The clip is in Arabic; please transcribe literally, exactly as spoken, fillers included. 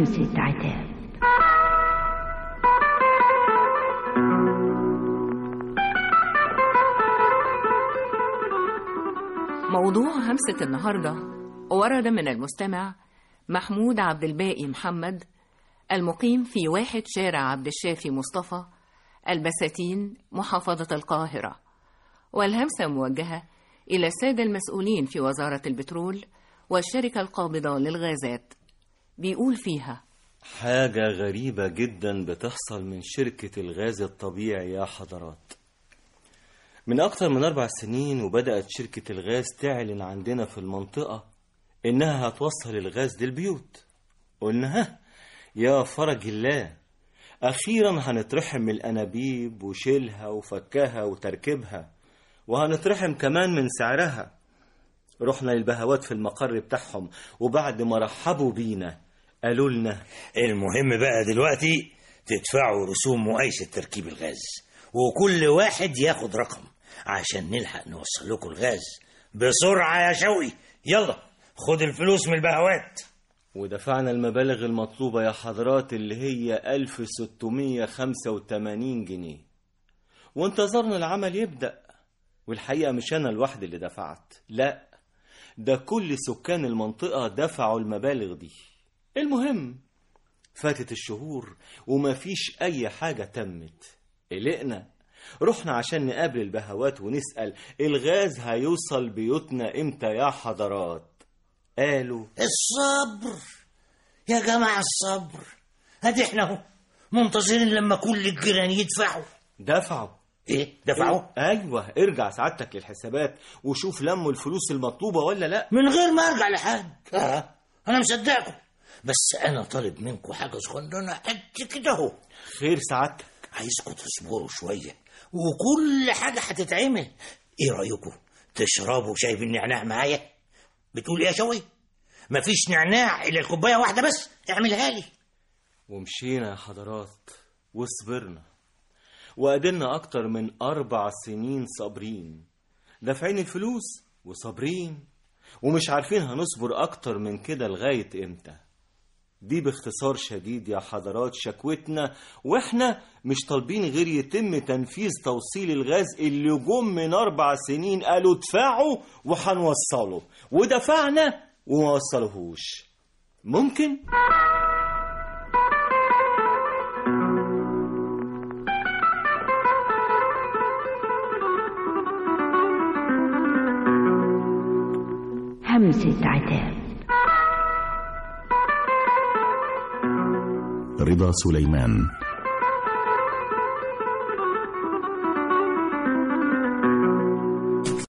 همسة عتاب. موضوع همسة النهاردة ورد من المستمع محمود عبد الباقي محمد، المقيم في واحد شارع عبد الشافي مصطفى، البساتين، محافظة القاهرة. والهمسة موجهة إلى السادة المسؤولين في وزارة البترول والشركة القابضة للغازات. بيقول فيها: حاجة غريبة جدا بتحصل من شركة الغاز الطبيعي يا حضرات. من أكتر من أربع سنين وبدأت شركة الغاز تعلن عندنا في المنطقة إنها هتوصل الغاز للبيوت. قلنا ها يا فرج الله، أخيرا هنترحم من الأنابيب وشيلها وفكها وتركيبها، وهنترحم كمان من سعرها. رحنا للبهوات في المقر بتاعهم، وبعد ما رحبوا بينا قالوا لنا: المهم بقى دلوقتي تدفعوا رسوم مقايسة تركيب الغاز، وكل واحد ياخد رقم عشان نلحق نوصل لكم الغاز بسرعة يا شوقي. يلا خد الفلوس من البهوات. ودفعنا المبالغ المطلوبة يا حضرات اللي هي ألف وستمية وخمسة وتمانين جنيه، وانتظرنا العمل يبدأ. والحقيقة مش أنا الواحد اللي دفعت، لا، ده كل سكان المنطقة دفعوا المبالغ دي. المهم فاتت الشهور ومفيش أي حاجة تمت. قلقنا، رحنا عشان نقابل البهوات ونسأل الغاز هيوصل بيوتنا امتى يا حضرات. قالوا: الصبر يا جماعة، الصبر. هدي احنا اهو منتظرين لما كل الجيران يدفعوا. دفعوا؟ ايه دفعوا؟ إيه؟ ايوه، ارجع سعادتك للحسابات وشوف لموا الفلوس المطلوبة ولا لا. من غير ما ارجع لحد. اه انا مصدقكم، بس انا طالب منكم حاجة صغننة قد كده اهو. خير سعادتك؟ عايزكم تصبروا شوية وكل حاجة هتتعمل. ايه رأيكم تشربوا شاي بالنعناع معايا؟ بتقول ايه يا شوي؟ مفيش نعناع الا الكوبايه واحده بس، اعملها لي. ومشينا يا حضرات وصبرنا، وقدرنا اكتر من اربع سنين صابرين، دافعين الفلوس وصابرين، ومش عارفين هنصبر اكتر من كده لغايه امتى. دي باختصار شديد يا حضرات شكوتنا، واحنا مش طالبين غير يتم تنفيذ توصيل الغاز اللي جم من اربع سنين قالوا ادفعوا وهنوصله، ودفعنا وما وصلوهوش. ممكن؟ همسة عتاب. رضا سليمان.